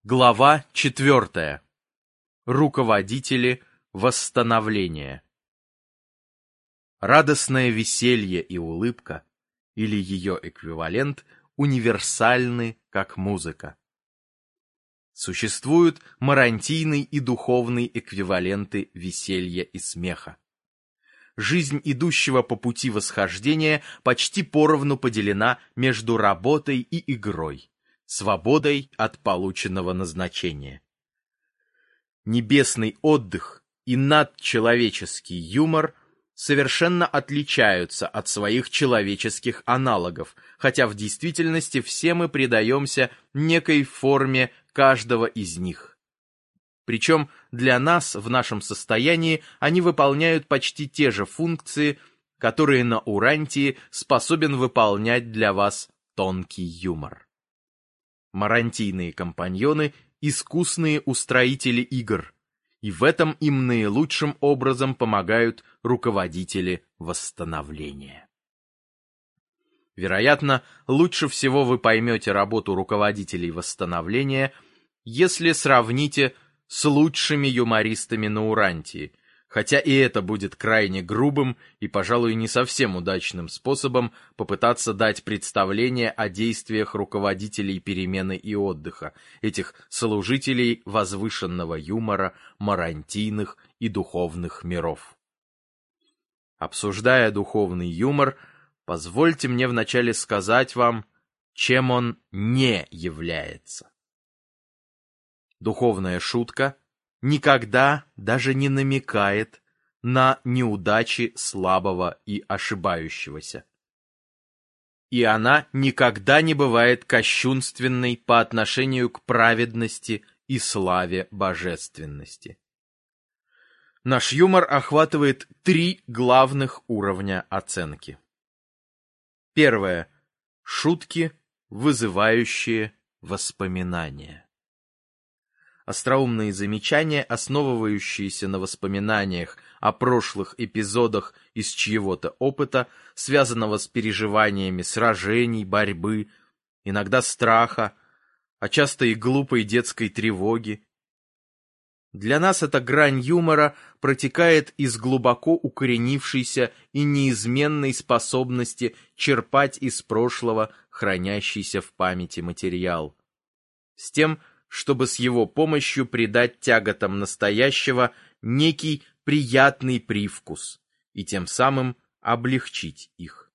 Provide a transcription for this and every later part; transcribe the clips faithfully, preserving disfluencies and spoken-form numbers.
Глава четвертая. Руководители восстановления. Радостное веселье и улыбка, или ее эквивалент, универсальны, как музыка. Существуют марантийный и духовный эквиваленты веселья и смеха. Жизнь идущего по пути восхождения почти поровну поделена между работой и игрой, свободой от полученного назначения. Небесный отдых и надчеловеческий юмор совершенно отличаются от своих человеческих аналогов, хотя в действительности все мы предаемся некой форме каждого из них. Причем для нас в нашем состоянии они выполняют почти те же функции, которые на Урантии способен выполнять для вас тонкий юмор. Марантийные компаньоны – искусные устроители игр, и в этом им наилучшим образом помогают руководители восстановления. Вероятно, лучше всего вы поймете работу руководителей восстановления, если сравните с лучшими юмористами на Урантии, хотя и это будет крайне грубым и, пожалуй, не совсем удачным способом попытаться дать представление о действиях руководителей перемены и отдыха, этих служителей возвышенного юмора, марантийных и духовных миров. Обсуждая духовный юмор, позвольте мне вначале сказать вам, чем он не является. Духовная шутка никогда даже не намекает на неудачи слабого и ошибающегося. И она никогда не бывает кощунственной по отношению к праведности и славе божественности. Наш юмор охватывает три главных уровня оценки. Первое. Шутки, вызывающие воспоминания. Остроумные замечания, основывающиеся на воспоминаниях о прошлых эпизодах из чьего-то опыта, связанного с переживаниями сражений, борьбы, иногда страха, а часто и глупой детской тревоги. Для нас эта грань юмора протекает из глубоко укоренившейся и неизменной способности черпать из прошлого хранящийся в памяти материал, с тем, чтобы с его помощью придать тяготам настоящего некий приятный привкус и тем самым облегчить их.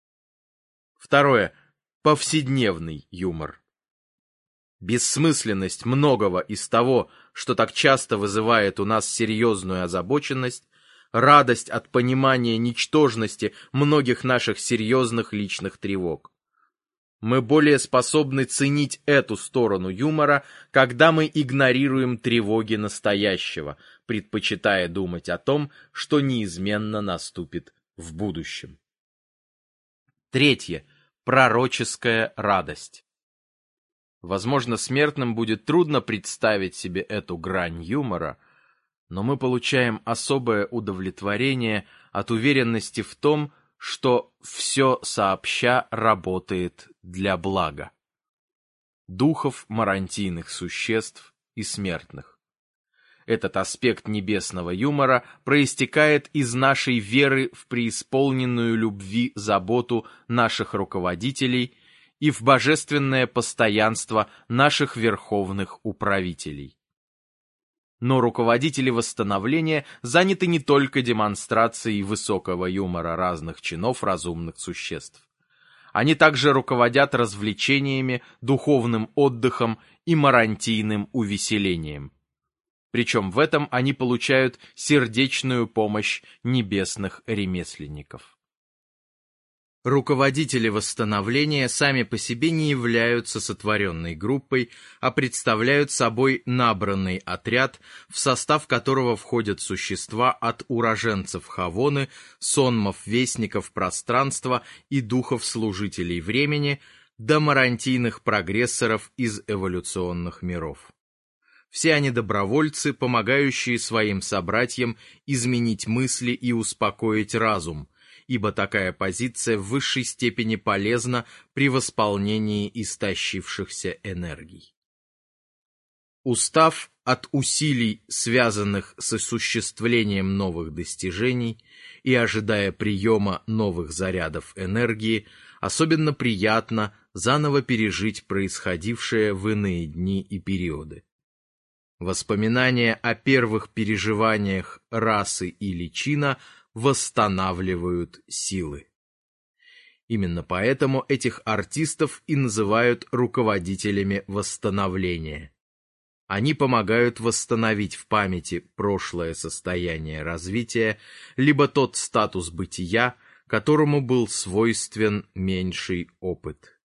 Второе. Повседневный юмор. Бессмысленность многого из того, что так часто вызывает у нас серьезную озабоченность, радость от понимания ничтожности многих наших серьезных личных тревог. Мы более способны ценить эту сторону юмора, когда мы игнорируем тревоги настоящего, предпочитая думать о том, что неизменно наступит в будущем. Третье. Пророческая радость. Возможно, смертным будет трудно представить себе эту грань юмора, но мы получаем особое удовлетворение от уверенности в том, что все сообща работает для блага духов марантийных существ и смертных. Этот аспект небесного юмора проистекает из нашей веры в преисполненную любви заботу наших руководителей и в божественное постоянство наших верховных управителей. Но руководители восстановления заняты не только демонстрацией высокого юмора разных чинов разумных существ. Они также руководят развлечениями, духовным отдыхом и марантийным увеселением. Причем в этом они получают сердечную помощь небесных ремесленников. Руководители восстановления сами по себе не являются сотворенной группой, а представляют собой набранный отряд, в состав которого входят существа от уроженцев Хавоны, сонмов-вестников пространства и духов-служителей времени до марантийных прогрессоров из эволюционных миров. Все они добровольцы, помогающие своим собратьям изменить мысли и успокоить разум, ибо такая позиция в высшей степени полезна при восполнении истощившихся энергий. Устав от усилий, связанных с осуществлением новых достижений, и ожидая приема новых зарядов энергии, особенно приятно заново пережить происходившее в иные дни и периоды. Воспоминания о первых переживаниях расы или чина восстанавливают силы. Именно поэтому этих артистов и называют руководителями восстановления. Они помогают восстановить в памяти прошлое состояние развития, либо тот статус бытия, которому был свойствен меньший опыт.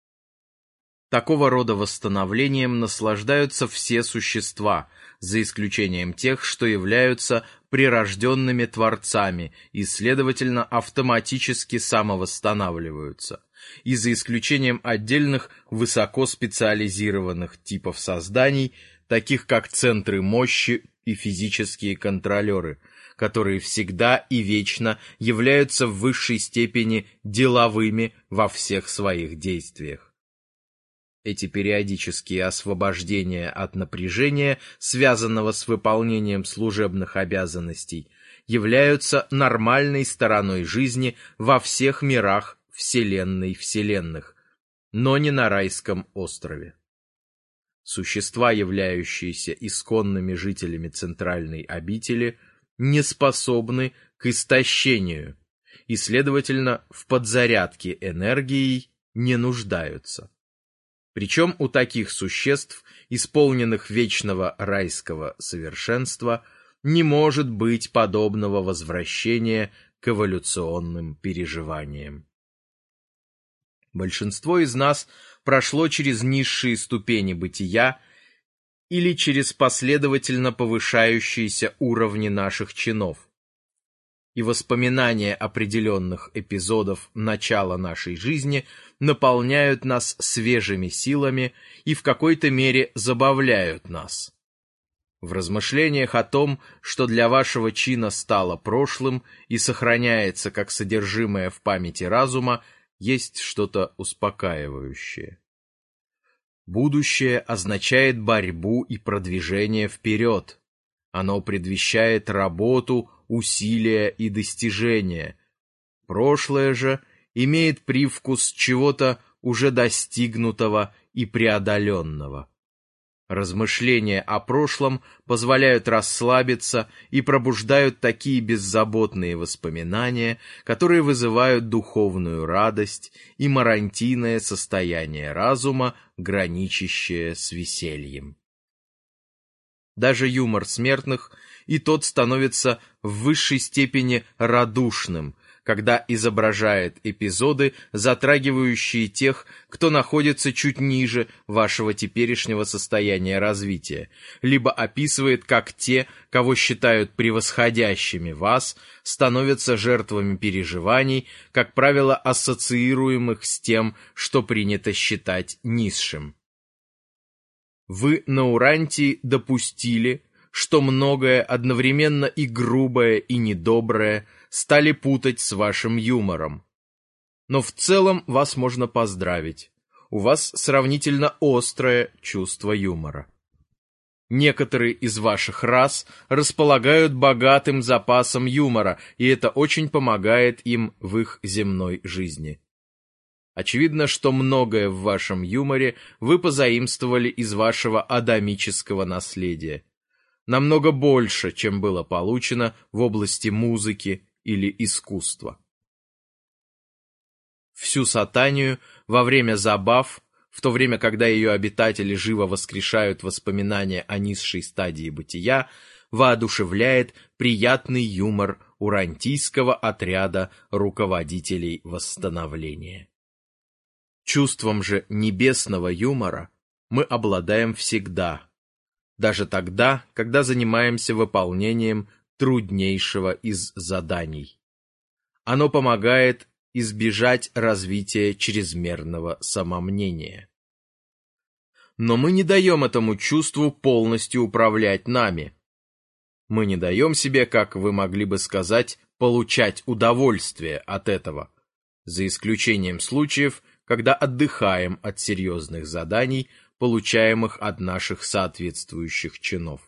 Такого рода восстановлением наслаждаются все существа, за исключением тех, что являются прирожденными творцами и, следовательно, автоматически самовосстанавливаются, и за исключением отдельных высокоспециализированных типов созданий, таких как центры мощи и физические контролеры, которые всегда и вечно являются в высшей степени деловыми во всех своих действиях. Эти периодические освобождения от напряжения, связанного с выполнением служебных обязанностей, являются нормальной стороной жизни во всех мирах Вселенной вселенных, но не на райском острове. Существа, являющиеся исконными жителями центральной обители, не способны к истощению и, следовательно, в подзарядке энергией не нуждаются. Причем у таких существ, исполненных вечного райского совершенства, не может быть подобного возвращения к эволюционным переживаниям. Большинство из нас прошло через низшие ступени бытия или через последовательно повышающиеся уровни наших чинов. И воспоминания определенных эпизодов начала нашей жизни наполняют нас свежими силами и в какой-то мере забавляют нас. В размышлениях о том, что для вашего чина стало прошлым и сохраняется как содержимое в памяти разума, есть что-то успокаивающее. Будущее означает борьбу и продвижение вперед. Оно предвещает работу, усилия и достижения. Прошлое же имеет привкус чего-то уже достигнутого и преодоленного. Размышления о прошлом позволяют расслабиться и пробуждают такие беззаботные воспоминания, которые вызывают духовную радость и марантийное состояние разума, граничащее с весельем. Даже юмор смертных и тот становится в высшей степени радушным, когда изображает эпизоды, затрагивающие тех, кто находится чуть ниже вашего теперешнего состояния развития, либо описывает, как те, кого считают превосходящими вас, становятся жертвами переживаний, как правило, ассоциируемых с тем, что принято считать низшим. Вы на Урантии допустили, что многое одновременно и грубое, и недоброе стали путать с вашим юмором. Но в целом вас можно поздравить. У вас сравнительно острое чувство юмора. Некоторые из ваших рас располагают богатым запасом юмора, и это очень помогает им в их земной жизни. Очевидно, что многое в вашем юморе вы позаимствовали из вашего адамического наследия. Намного больше, чем было получено в области музыки или искусства. Всю Сатанию во время забав, в то время, когда ее обитатели живо воскрешают воспоминания о низшей стадии бытия, воодушевляет приятный юмор урантийского отряда руководителей восстановления. Чувством же небесного юмора мы обладаем всегда, даже тогда, когда занимаемся выполнением труднейшего из заданий. Оно помогает избежать развития чрезмерного самомнения. Но мы не даем этому чувству полностью управлять нами. Мы не даем себе, как вы могли бы сказать, получать удовольствие от этого, за исключением случаев, когда отдыхаем от серьезных заданий, получаемых от наших соответствующих чинов.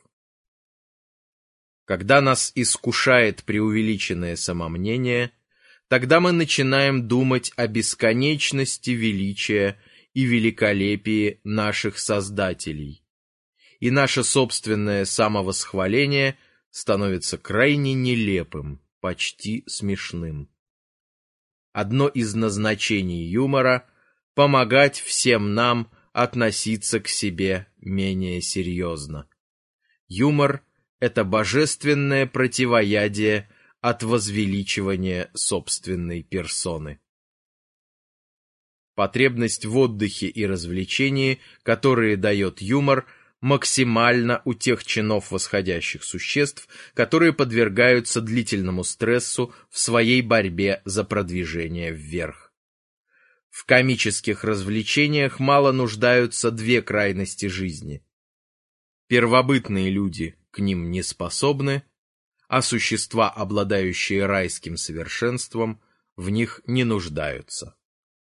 Когда нас искушает преувеличенное самомнение, тогда мы начинаем думать о бесконечности величия и великолепии наших создателей, и наше собственное самовосхваление становится крайне нелепым, почти смешным. Одно из назначений юмора — помогать всем нам относиться к себе менее серьезно. Юмор — это божественное противоядие от возвеличивания собственной персоны. Потребность в отдыхе и развлечении, которые дает юмор, максимальна у тех чинов восходящих существ, которые подвергаются длительному стрессу в своей борьбе за продвижение вверх. В комических развлечениях мало нуждаются две крайности жизни. Первобытные люди к ним не способны, а существа, обладающие райским совершенством, в них не нуждаются.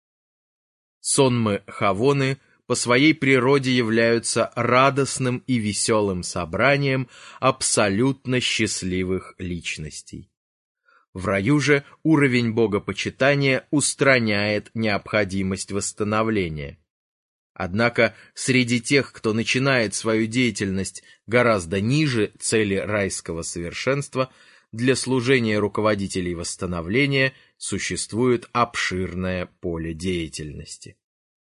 Сонмы-хавоны по своей природе являются радостным и веселым собранием абсолютно счастливых личностей. В раю же уровень богопочитания устраняет необходимость восстановления. Однако среди тех, кто начинает свою деятельность гораздо ниже цели райского совершенства, для служения руководителей восстановления существует обширное поле деятельности.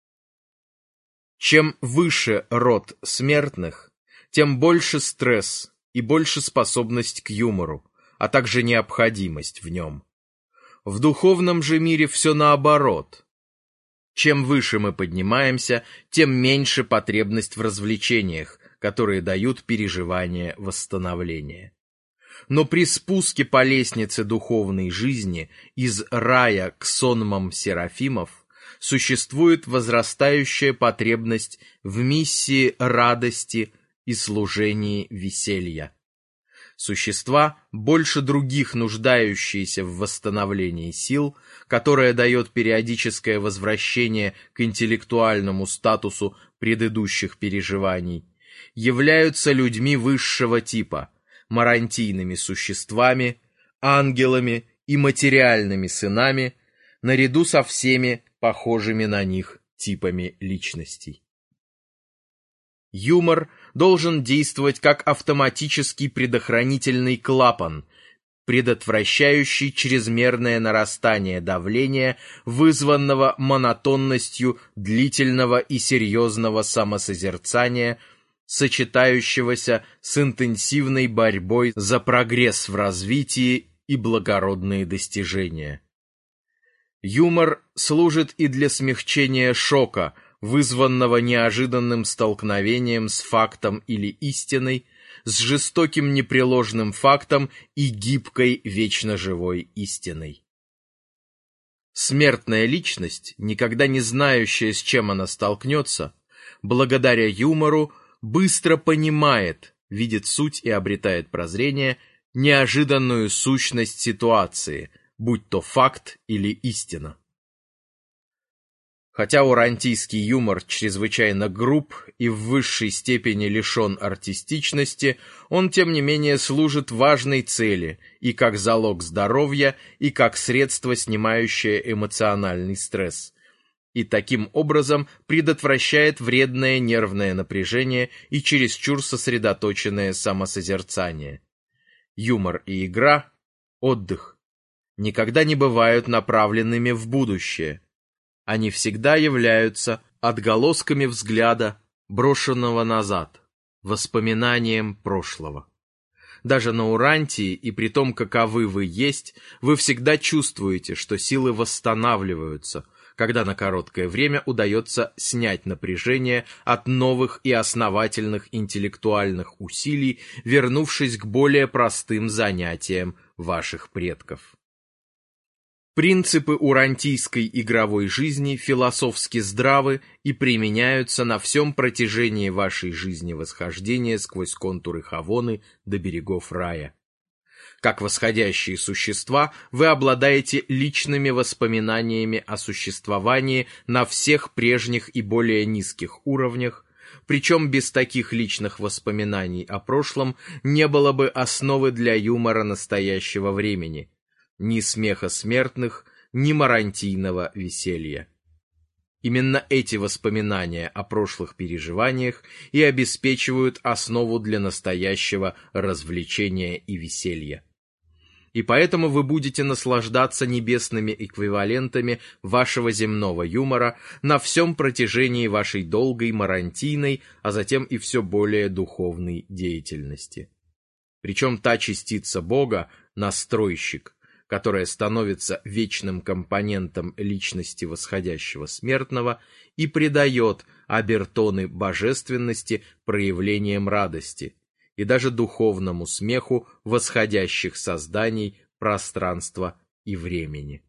Чем выше род смертных, тем больше стресс и больше способность к юмору, а также необходимость в нем. В духовном же мире все наоборот. Чем выше мы поднимаемся, тем меньше потребность в развлечениях, которые дают переживание восстановления. Но при спуске по лестнице духовной жизни из рая к сонмам серафимов существует возрастающая потребность в миссии радости и служении веселья. Существа, больше других нуждающиеся в восстановлении сил, которое дает периодическое возвращение к интеллектуальному статусу предыдущих переживаний, являются людьми высшего типа, марантийными существами, ангелами и материальными сынами, наряду со всеми похожими на них типами личностей. Юмор должен действовать как автоматический предохранительный клапан, предотвращающий чрезмерное нарастание давления, вызванного монотонностью длительного и серьезного самосозерцания, сочетающегося с интенсивной борьбой за прогресс в развитии и благородные достижения. Юмор служит и для смягчения шока, вызванного неожиданным столкновением с фактом или истиной, с жестоким непреложным фактом и гибкой вечно живой истиной. Смертная личность, никогда не знающая, с чем она столкнется, благодаря юмору быстро понимает, видит суть и обретает прозрение, неожиданную сущность ситуации, будь то факт или истина. Хотя урантийский юмор чрезвычайно груб и в высшей степени лишен артистичности, он, тем не менее, служит важной цели и как залог здоровья, и как средство, снимающее эмоциональный стресс, и таким образом предотвращает вредное нервное напряжение и чересчур сосредоточенное самосозерцание. Юмор и игра, отдых, никогда не бывают направленными в будущее. Они всегда являются отголосками взгляда, брошенного назад, воспоминанием прошлого. Даже на Урантии, и при том, каковы вы есть, вы всегда чувствуете, что силы восстанавливаются, когда на короткое время удается снять напряжение от новых и основательных интеллектуальных усилий, вернувшись к более простым занятиям ваших предков. Принципы урантийской игровой жизни философски здравы и применяются на всем протяжении вашей жизни восхождения сквозь контуры Хавоны до берегов рая. Как восходящие существа, вы обладаете личными воспоминаниями о существовании на всех прежних и более низких уровнях, Причем без таких личных воспоминаний о прошлом не было бы основы для юмора настоящего времени, ни смеха смертных, ни марантийного веселья. Именно эти воспоминания о прошлых переживаниях и обеспечивают основу для настоящего развлечения и веселья. И поэтому вы будете наслаждаться небесными эквивалентами вашего земного юмора на всем протяжении вашей долгой марантийной, а затем и все более духовной деятельности. Причем та частица Бога, настройщик, которая становится вечным компонентом личности восходящего смертного и придает обертоны божественности проявлением радости и даже духовному смеху восходящих созданий пространства и времени.